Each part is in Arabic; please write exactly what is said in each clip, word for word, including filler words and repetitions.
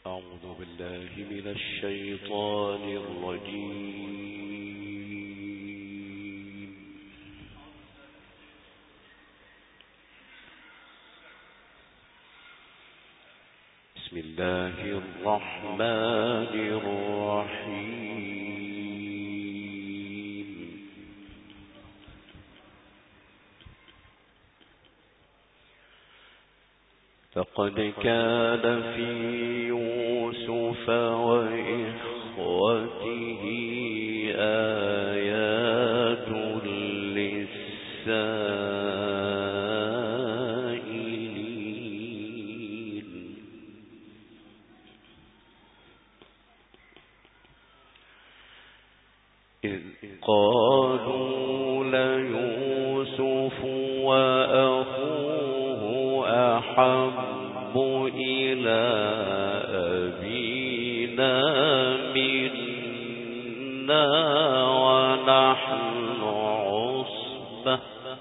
أعوذ بالله من الشيطان الرجيم. بسم الله الرحمن الرحيم. لقد كان في يوسف وإخوته آيات للسائلين. إذ قالوا ليوسف وأخوه أحب إلى أبينا منا ونحن عصبة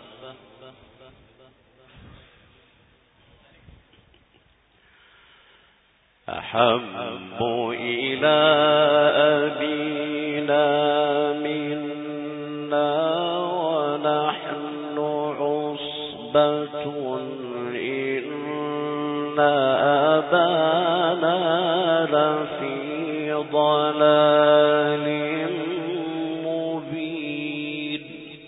أحب إلى أبينا منا ونحن عصبة إن أبانا لفي ضلال مبين.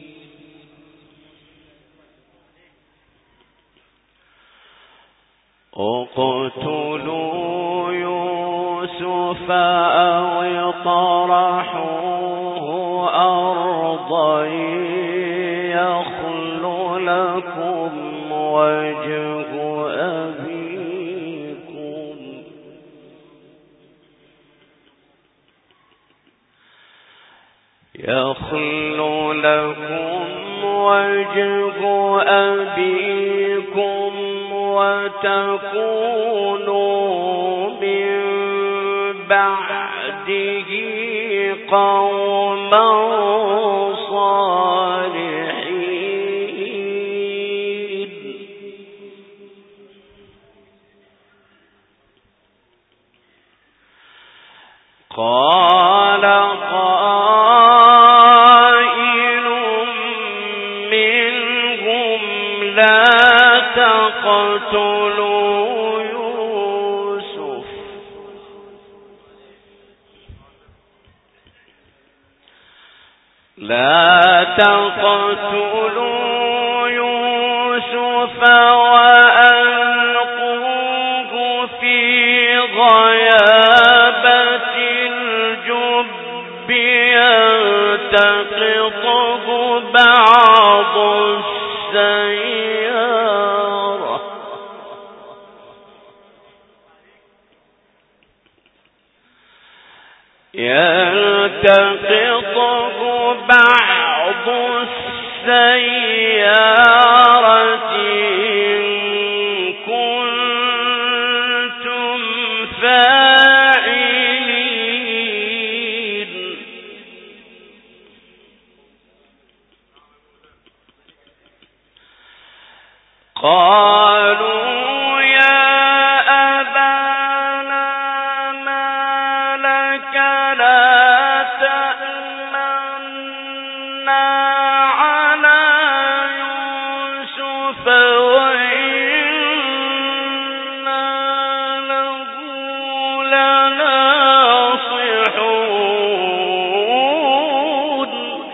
اقتلوا يوسف أو اطرحوه أرضا يخل لكم وجه أبيكم يخل لكم وجه أبيكم وتكونوا من بعده قوما صالحين. قال قائل منهم لا تقتلوا يوسف لا تقتلوا يوسف وألقوه في غيابة الجب يلتقطه بعض السيارة يلتقطه بعض السيارة إن كنتم فاعلين. قالوا يا أبانا ما لك لا تأمنا على يوسف وإنا له لناصحون.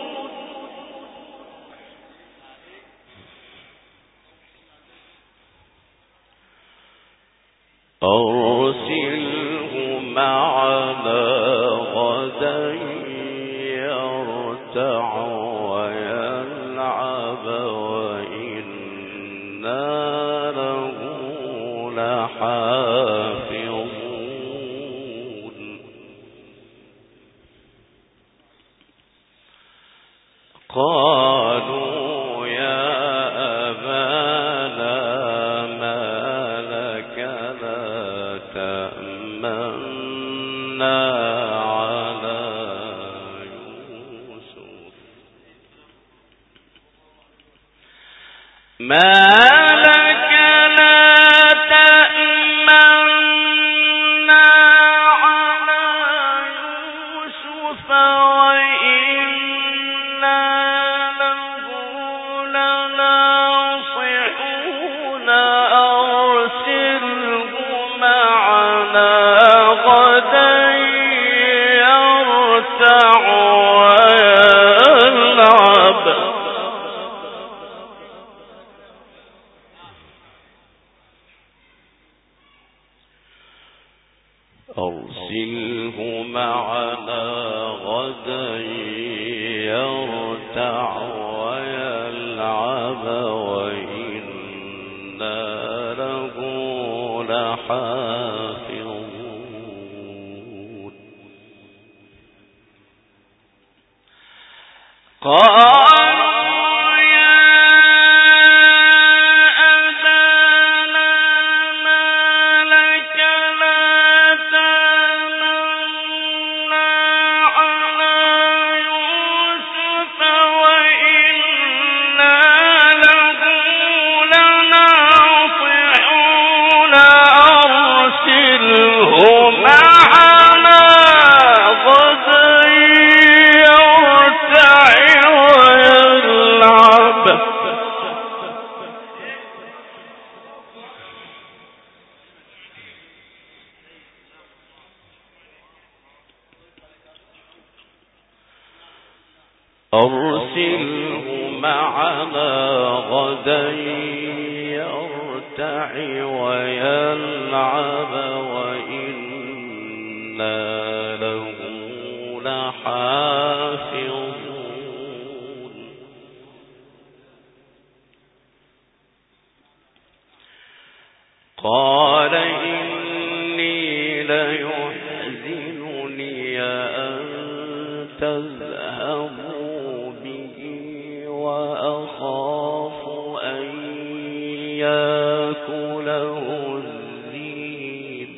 أرسله معنا غدا يرتع ويلعب وإنا له لحافظون. قالوا يا أبانا ما لك لا تأمنا على يوسف ما لك لا تأمنا أرسله معنا غدا يرتع ويلعب وإنا له لحافظون. قال أرسله معنا غدا يرتع ويلعب وإنا له لحافظون. قال إني ليحزنني أن تذهبوا به وأخاف أن يأكله الذئب.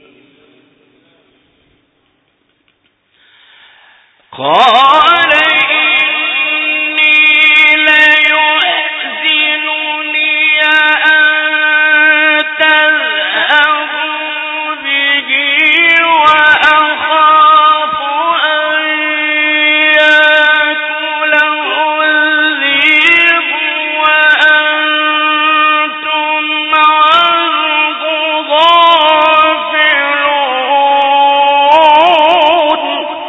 قال إني ليحزنني أن تذهبوا به وأخاف أن يأكله الذئب وأنتم عنه غافلون.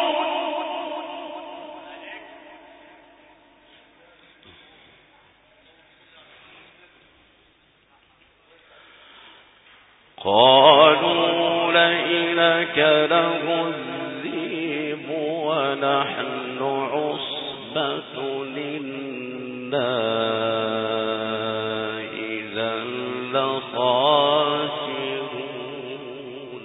قالوا لئن أكله الذئب ونحن عصبة إنا إذا لخاسرون.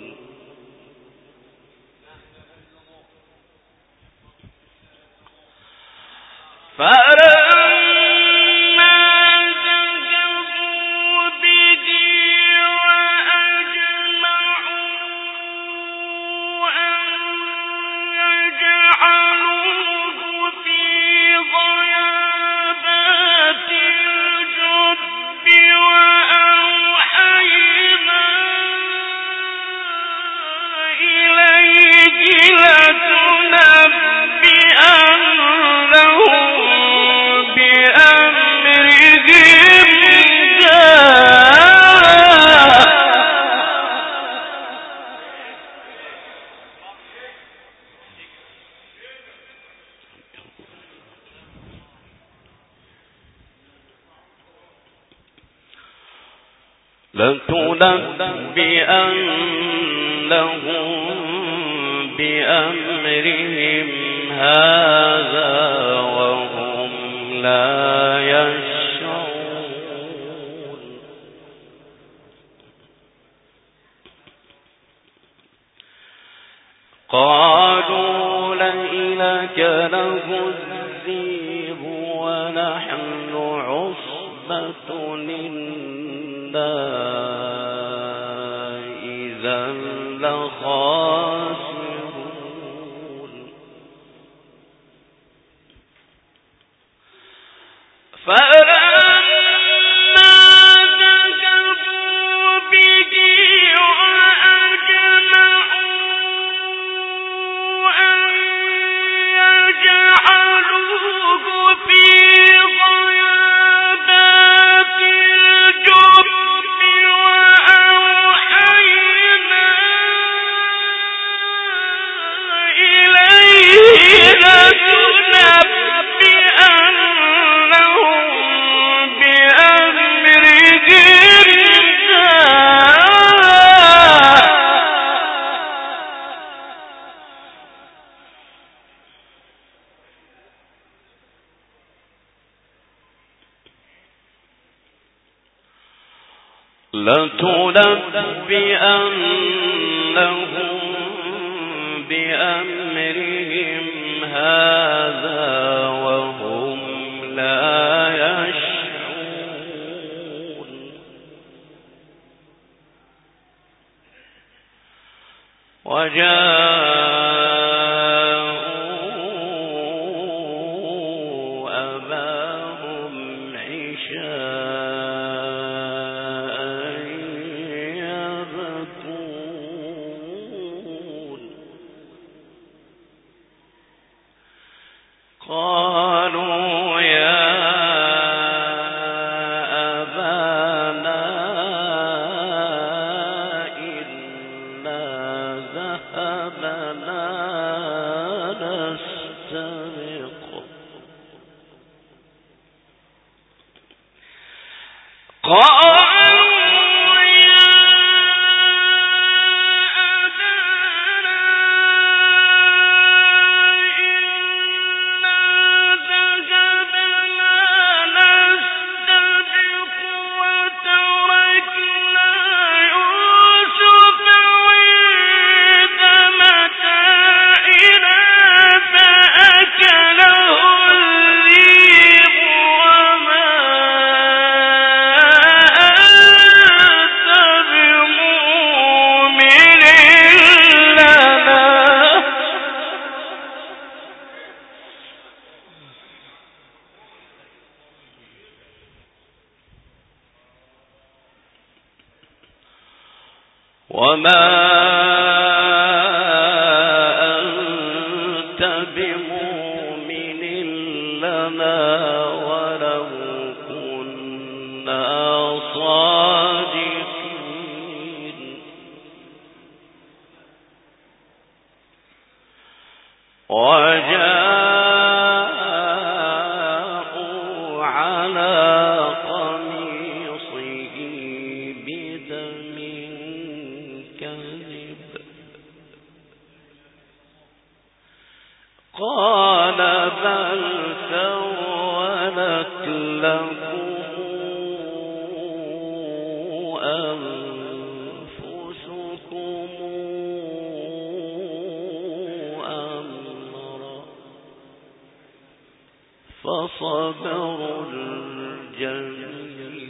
لتنبئنهم بأمرهم هذا وهم لا يشعرون. قالوا لئن أكله الذئب ونحن عصبة إنا إذا لخاسرون. فلما لتنبئنهم بأمرهم هذا وهم لا يشعرون وجاءوا أباهم عشاء يبكون قالوا يا أبانا إنا ذهبنا نستبق قالوا يا أبانا إنا ذهبنا نستبق وتركنا يوسف عند متاعنا فأكله الذئب وما أنت بمؤمن لنا وما أنت بمؤمن لنا ولو كنا صادقين وجاءوا على قميصه بدم كذب قال بل سولت لكم أنفسكم أمرا فصبر جميل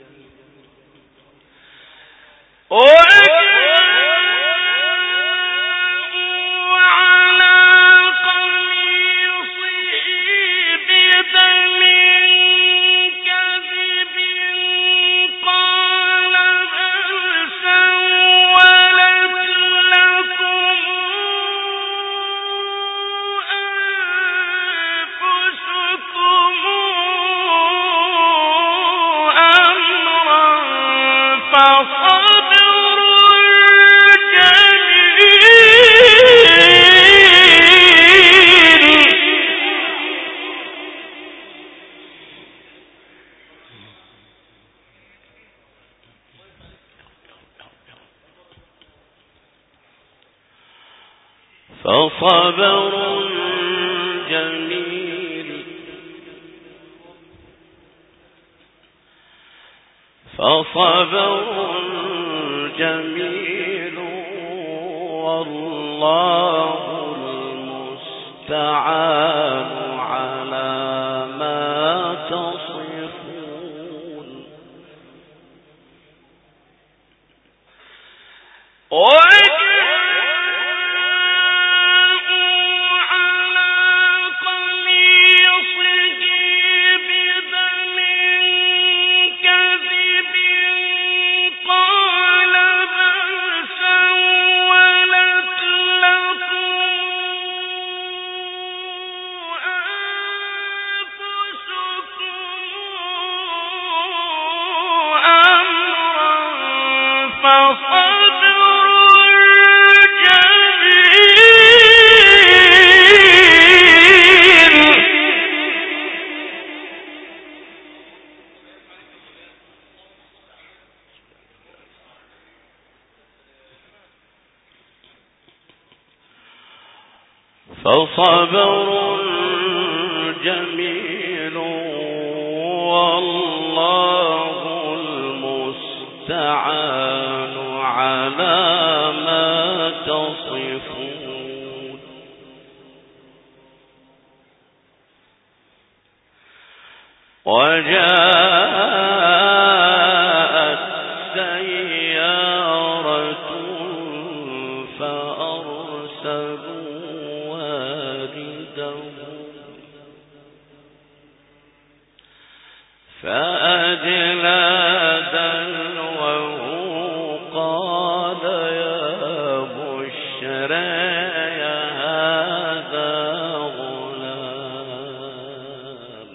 فصبر جميل فصبر جميل والله المستعان على ما تصفون فصبر جميل والله المستعان المستعان على ما تصفون وجاءت سيارة فأرسلوا واردهم فأدلى دلوه قال يا بشرى هذا غلام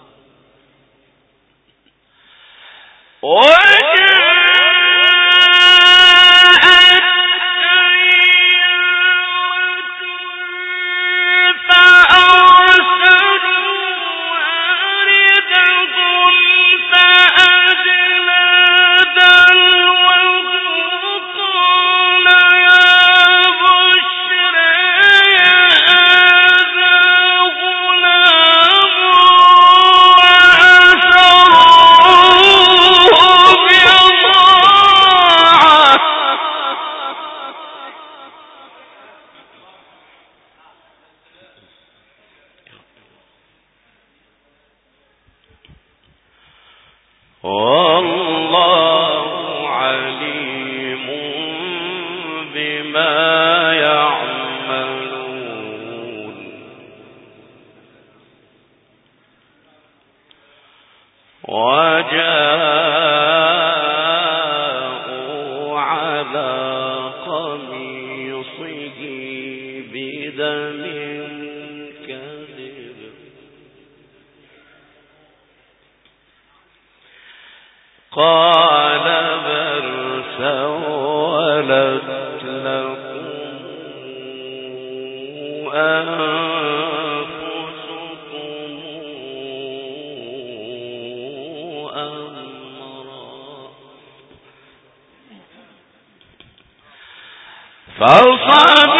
والله عليم بما يعملون وجاءوا على قميصه بدم كذب قال بل سولت لكم أنفسكم أمرا فصبر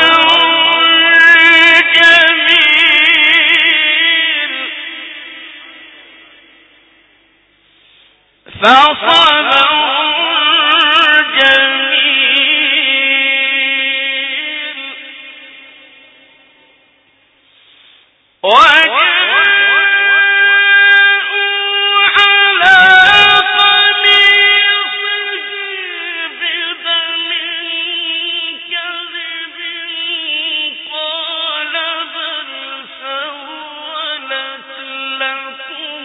جميل فصبر جميل وجاءوا على قميصه بدم كذب قال بل سولت لكم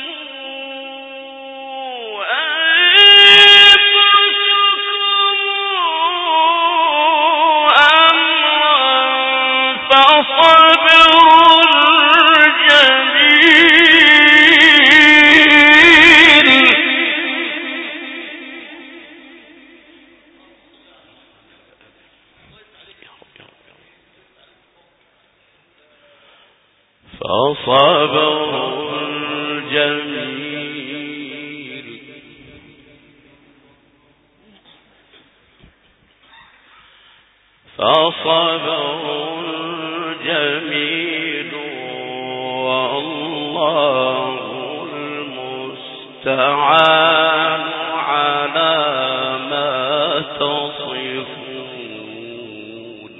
فصبر جميل فصبر جميل والله المستعان على ما تصفون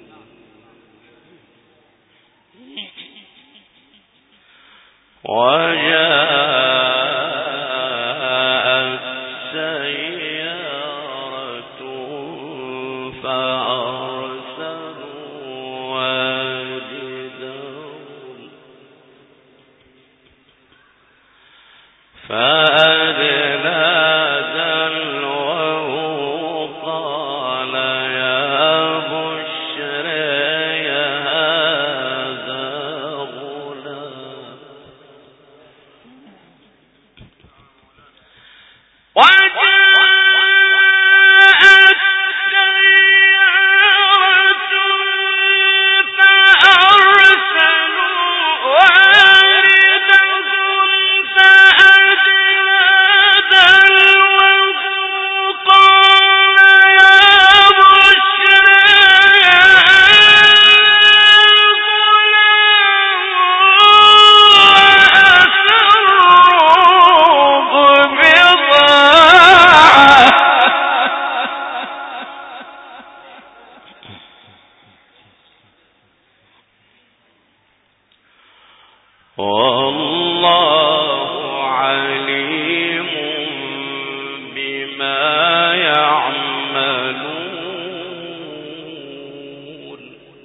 وجاءت سيارة فأرسلوا واردهم فأدلى دلوه قال يا بشرى هذا غلام وجاءت سيارة فأرسلوا واردهم فأدلى والله عليم بما يعملون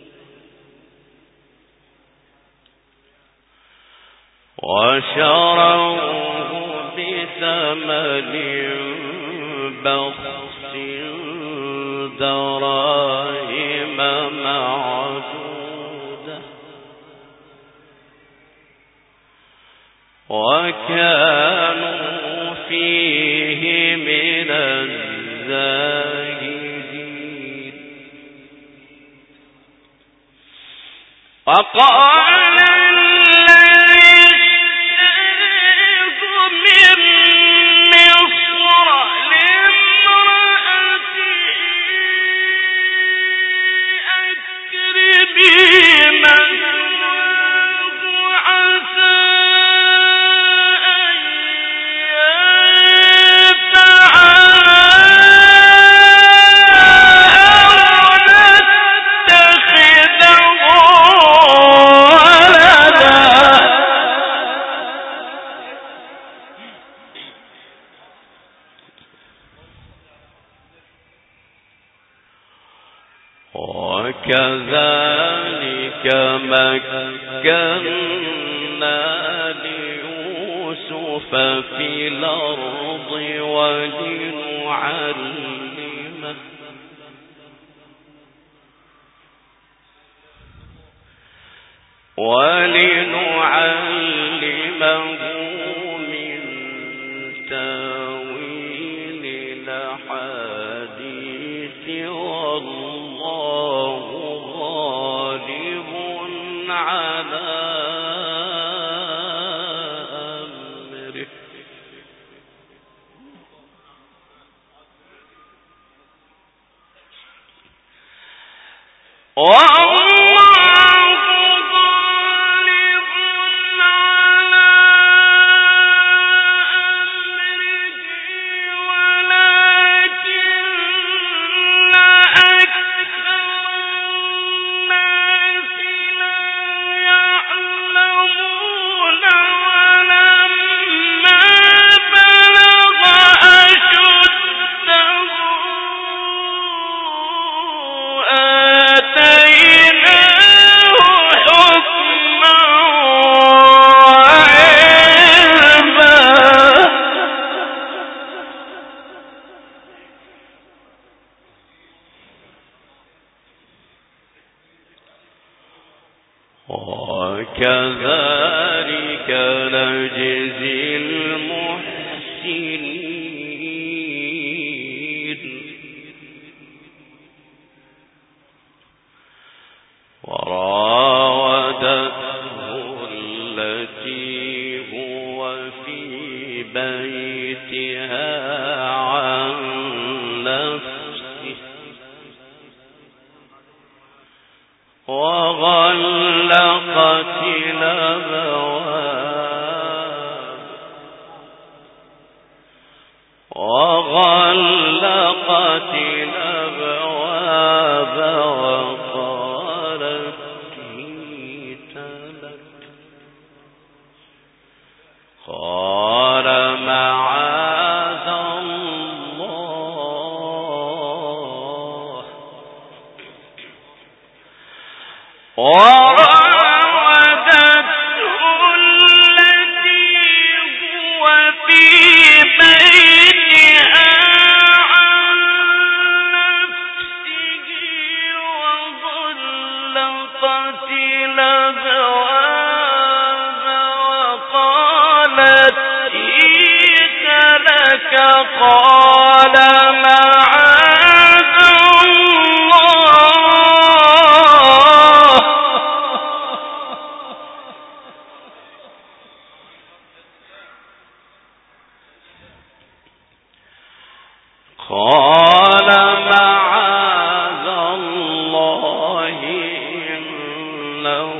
وشروه بثمن بخس دراهم معدودة وكانوا فيه من الزاهدين وقال وكذلك مكنا ليوسف في الأرض ولنعلمه ولنعلمه من تاويل الأحاديث والله غالب على أمره وكذلك نجزي المحسنين وراودته التي هو في بيتها عن نفسه وغلقت الأبواب وغلقت الأبواب وقالت هيت لك قال معاذ الله وراودته التي هو في بيتها عن نفسه وغلقت الأبواب وقالت هيت لك قال معاذ الله قال معاذ الله إنه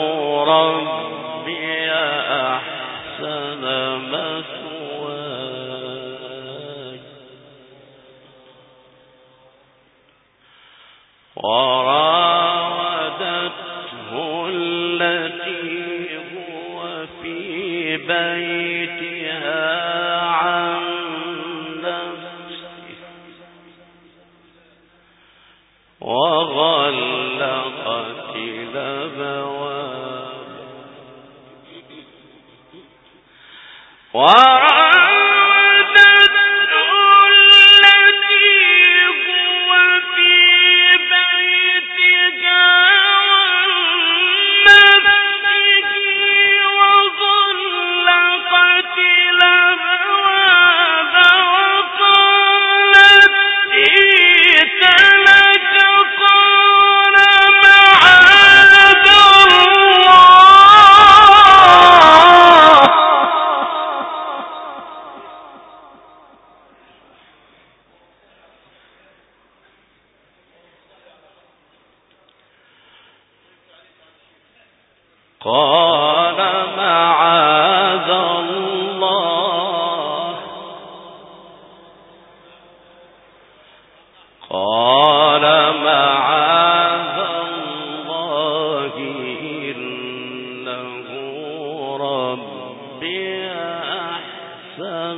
ربي أحسن مثواي وراودته التي هو بيتها عن نفسه وغلقت الأبواب قال معاذ الله قال معاذ الله إنه ربي أحسن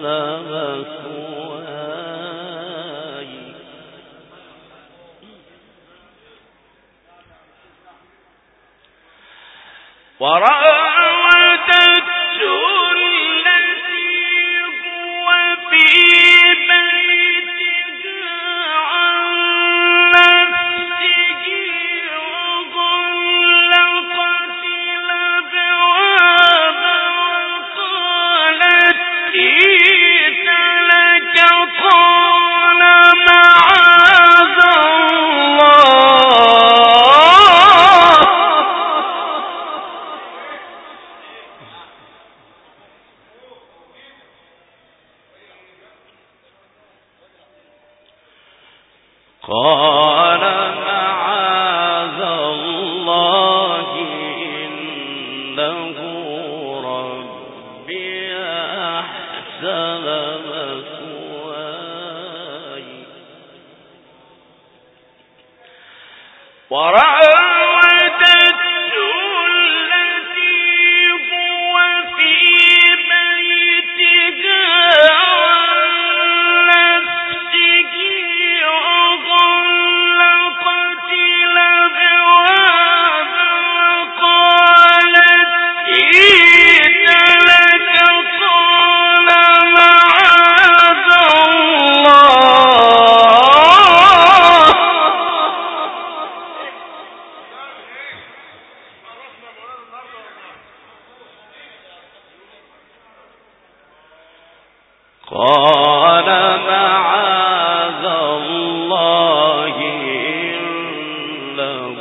مثواي وراودته التي هو في بيتها عن نفسه وغلقت الأبواب وقالت هيت لك قال معاذ قال معاذ الله إنه ربي أحسن مثواي وراودته التي هو في بيتها عن نفسه وغلقت الأبواب وقالت هيت لك قال معاذ الله قال معاذ الله إنه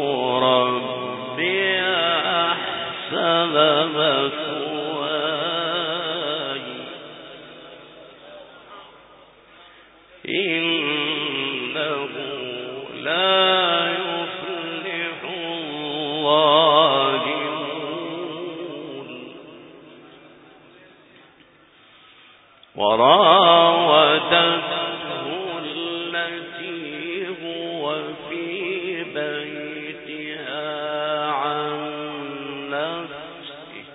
ربي أحسن مثواي إنه لا يفلح الظالمون وراودته التي هو في بيتها عن نفسه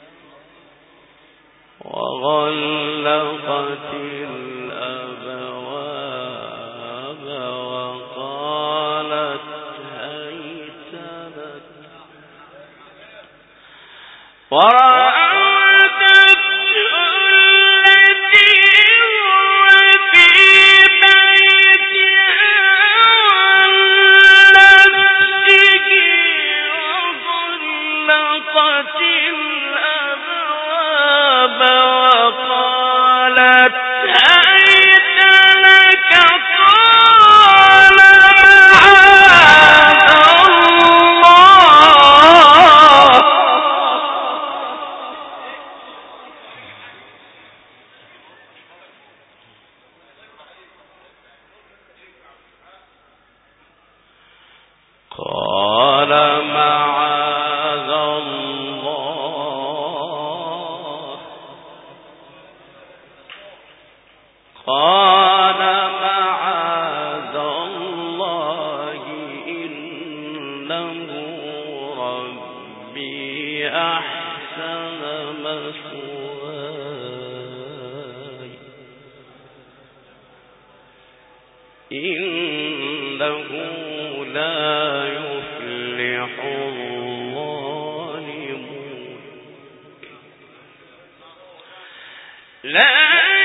وغلقت الأبواب وقالت هيت لك قال معاذ الله مثواي إنه لا يفلح الظالمون لا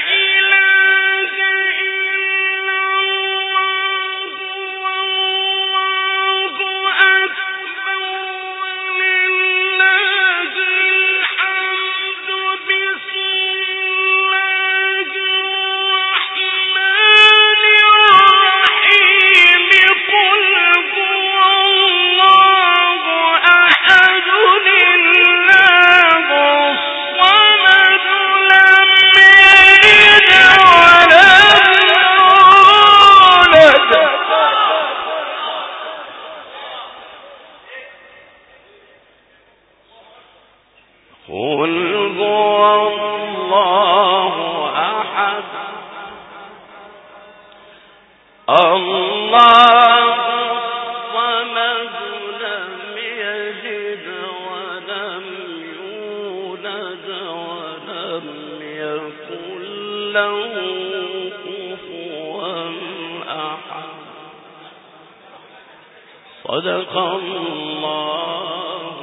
صدق الله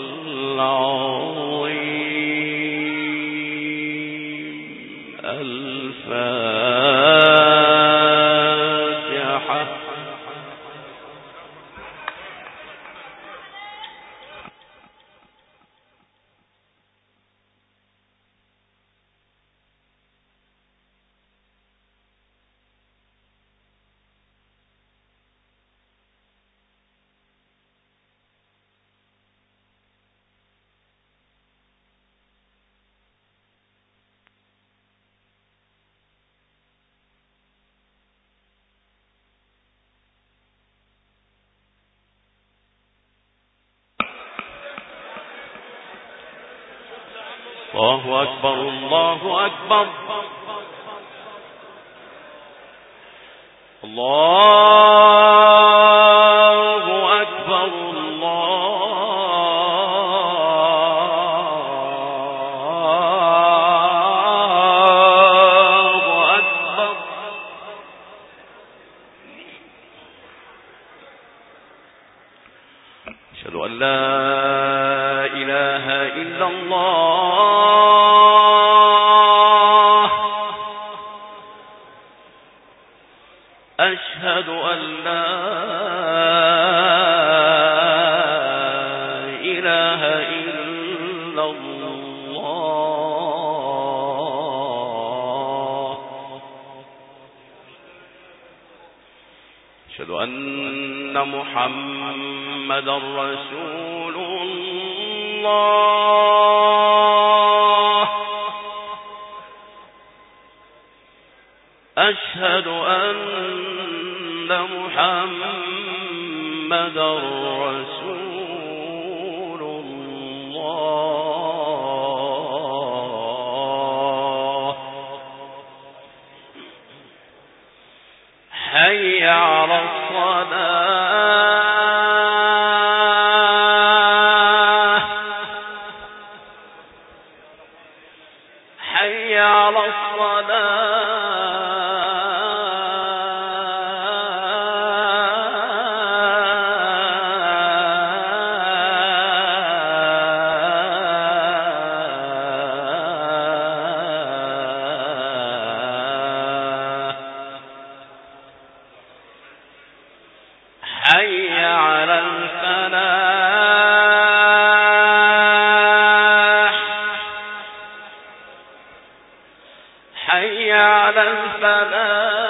العظيم. الفاتحة. الله أكبر الله أكبر الله أكبر الله أكبر. أشهد أن لا إله إلا الله أشهد أن لا إله إلا الله أشهد أن محمدا رسول الله أشهد أن محمدا رسول الله. حي على الصلاة حي على الصلاة حي على الفلاح حي على الفلاح